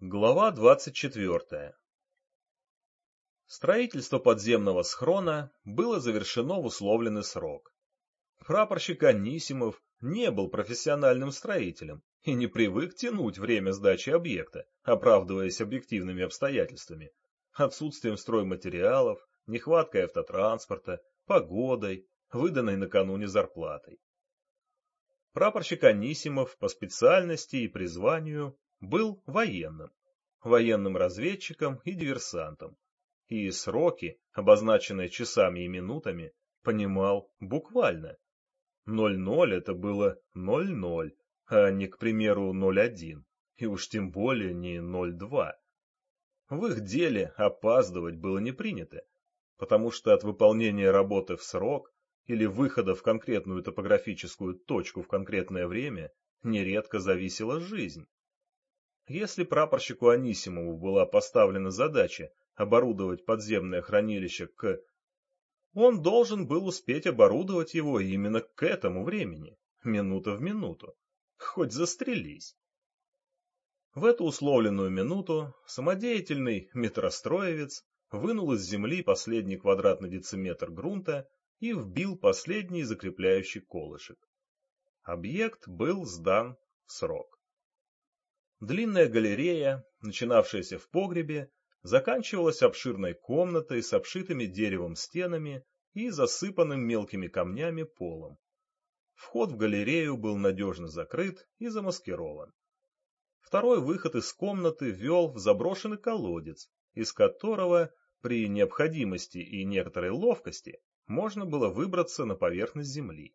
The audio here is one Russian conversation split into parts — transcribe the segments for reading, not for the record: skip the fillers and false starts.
Глава 24. Строительство подземного схрона было завершено в условленный срок. Прапорщик Анисимов не был профессиональным строителем и не привык тянуть время сдачи объекта, оправдываясь объективными обстоятельствами, отсутствием стройматериалов, нехваткой автотранспорта, погодой, выданной накануне зарплатой. Прапорщик Анисимов по специальности и призванию был военным разведчиком и диверсантом, и сроки, обозначенные часами и минутами, понимал буквально. 00 это было 00, а не, к примеру, 01, и уж тем более не 02. В их деле опаздывать было не принято, потому что от выполнения работы в срок или выхода в конкретную топографическую точку в конкретное время нередко зависела жизнь. Если прапорщику Анисимову была поставлена задача оборудовать подземное хранилище он должен был успеть оборудовать его именно к этому времени, минута в минуту, хоть застрелись. В эту условленную минуту самодеятельный метростроевец вынул из земли последний квадратный дециметр грунта и вбил последний закрепляющий колышек. Объект был сдан в срок. Длинная галерея, начинавшаяся в погребе, заканчивалась обширной комнатой с обшитыми деревом стенами и засыпанным мелкими камнями полом. Вход в галерею был надежно закрыт и замаскирован. Второй выход из комнаты вел в заброшенный колодец, из которого при необходимости и некоторой ловкости можно было выбраться на поверхность земли.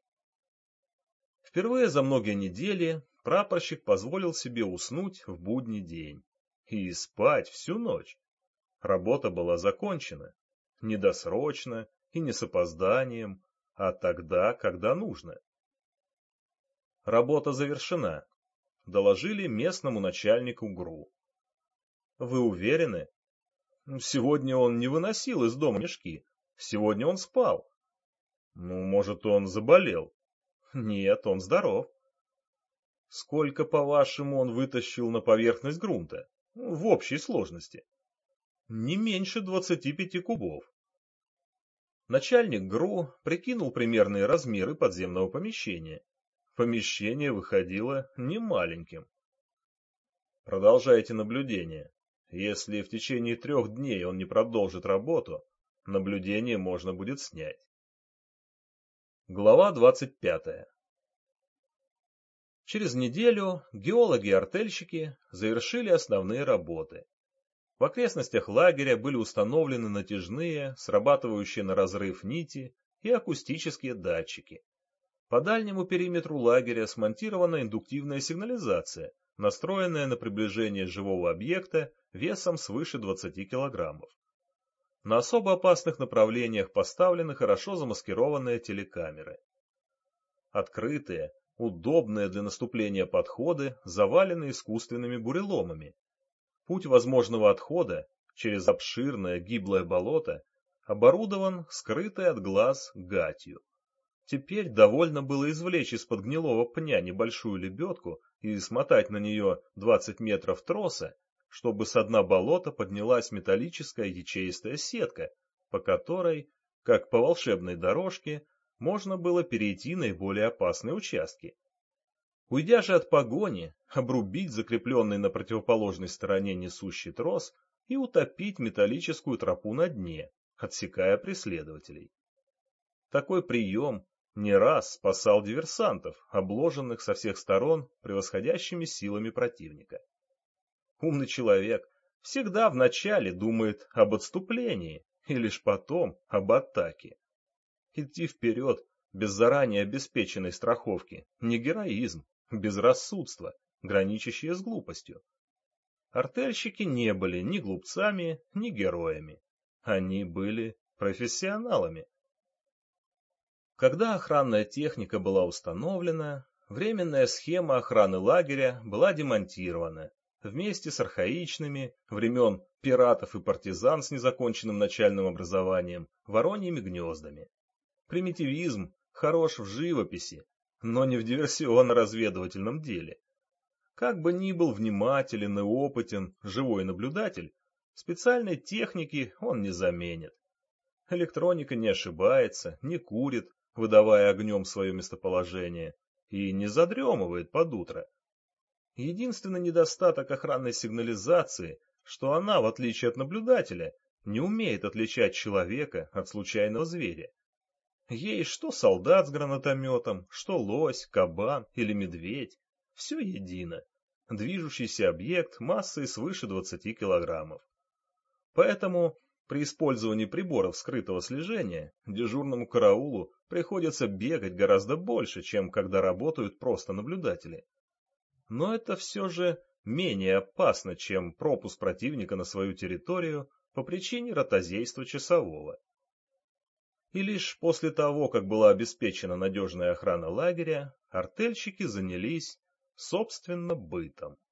Впервые за многие недели прапорщик позволил себе уснуть в будний день и спать всю ночь. Работа была закончена, не досрочно и не с опозданием, а тогда, когда нужно. Работа завершена, доложили местному начальнику ГРУ. Вы уверены? Сегодня он не выносил из дома мешки, сегодня он спал. Может, он заболел? Нет, он здоров. Сколько, по-вашему, он вытащил на поверхность грунта? В общей сложности. Не меньше 25 кубов. Начальник ГРУ прикинул примерные размеры подземного помещения. Помещение выходило немаленьким. Продолжайте наблюдение. Если в течение 3 дней он не продолжит работу, наблюдение можно будет снять. Глава 25. Через неделю геологи и артельщики завершили основные работы. В окрестностях лагеря были установлены натяжные, срабатывающие на разрыв нити и акустические датчики. По дальнему периметру лагеря смонтирована индуктивная сигнализация, настроенная на приближение живого объекта весом свыше 20 килограммов. На особо опасных направлениях поставлены хорошо замаскированные телекамеры. Открытые, удобные для наступления подходы завалены искусственными буреломами. Путь возможного отхода через обширное гиблое болото оборудован скрытой от глаз гатью. Теперь довольно было извлечь из-под гнилого пня небольшую лебедку и смотать на нее 20 метров троса, чтобы со дна болота поднялась металлическая ячеистая сетка, по которой, как по волшебной дорожке, можно было перейти наиболее опасные участки. Уйдя же от погони, обрубить закрепленный на противоположной стороне несущий трос и утопить металлическую тропу на дне, отсекая преследователей. Такой прием не раз спасал диверсантов, обложенных со всех сторон превосходящими силами противника. Умный человек всегда вначале думает об отступлении и лишь потом об атаке. Идти вперед без заранее обеспеченной страховки не героизм, безрассудство, граничащее с глупостью. Артельщики не были ни глупцами, ни героями. Они были профессионалами. Когда охранная техника была установлена, временная схема охраны лагеря была демонтирована вместе с архаичными, времен пиратов и партизан с незаконченным начальным образованием, вороньими гнездами. Примитивизм хорош в живописи, но не в диверсионно-разведывательном деле. Как бы ни был внимателен и опытен живой наблюдатель, специальной техники он не заменит. Электроника не ошибается, не курит, выдавая огнем свое местоположение, и не задремывает под утро. Единственный недостаток охранной сигнализации, что она, в отличие от наблюдателя, не умеет отличать человека от случайного зверя. Ей что солдат с гранатометом, что лось, кабан или медведь, все едино. Движущийся объект массой свыше 20 килограммов. Поэтому при использовании приборов скрытого слежения дежурному караулу приходится бегать гораздо больше, чем когда работают просто наблюдатели. Но это все же менее опасно, чем пропуск противника на свою территорию по причине ротозейства часового. И лишь после того, как была обеспечена надежная охрана лагеря, артельщики занялись, собственно, бытом.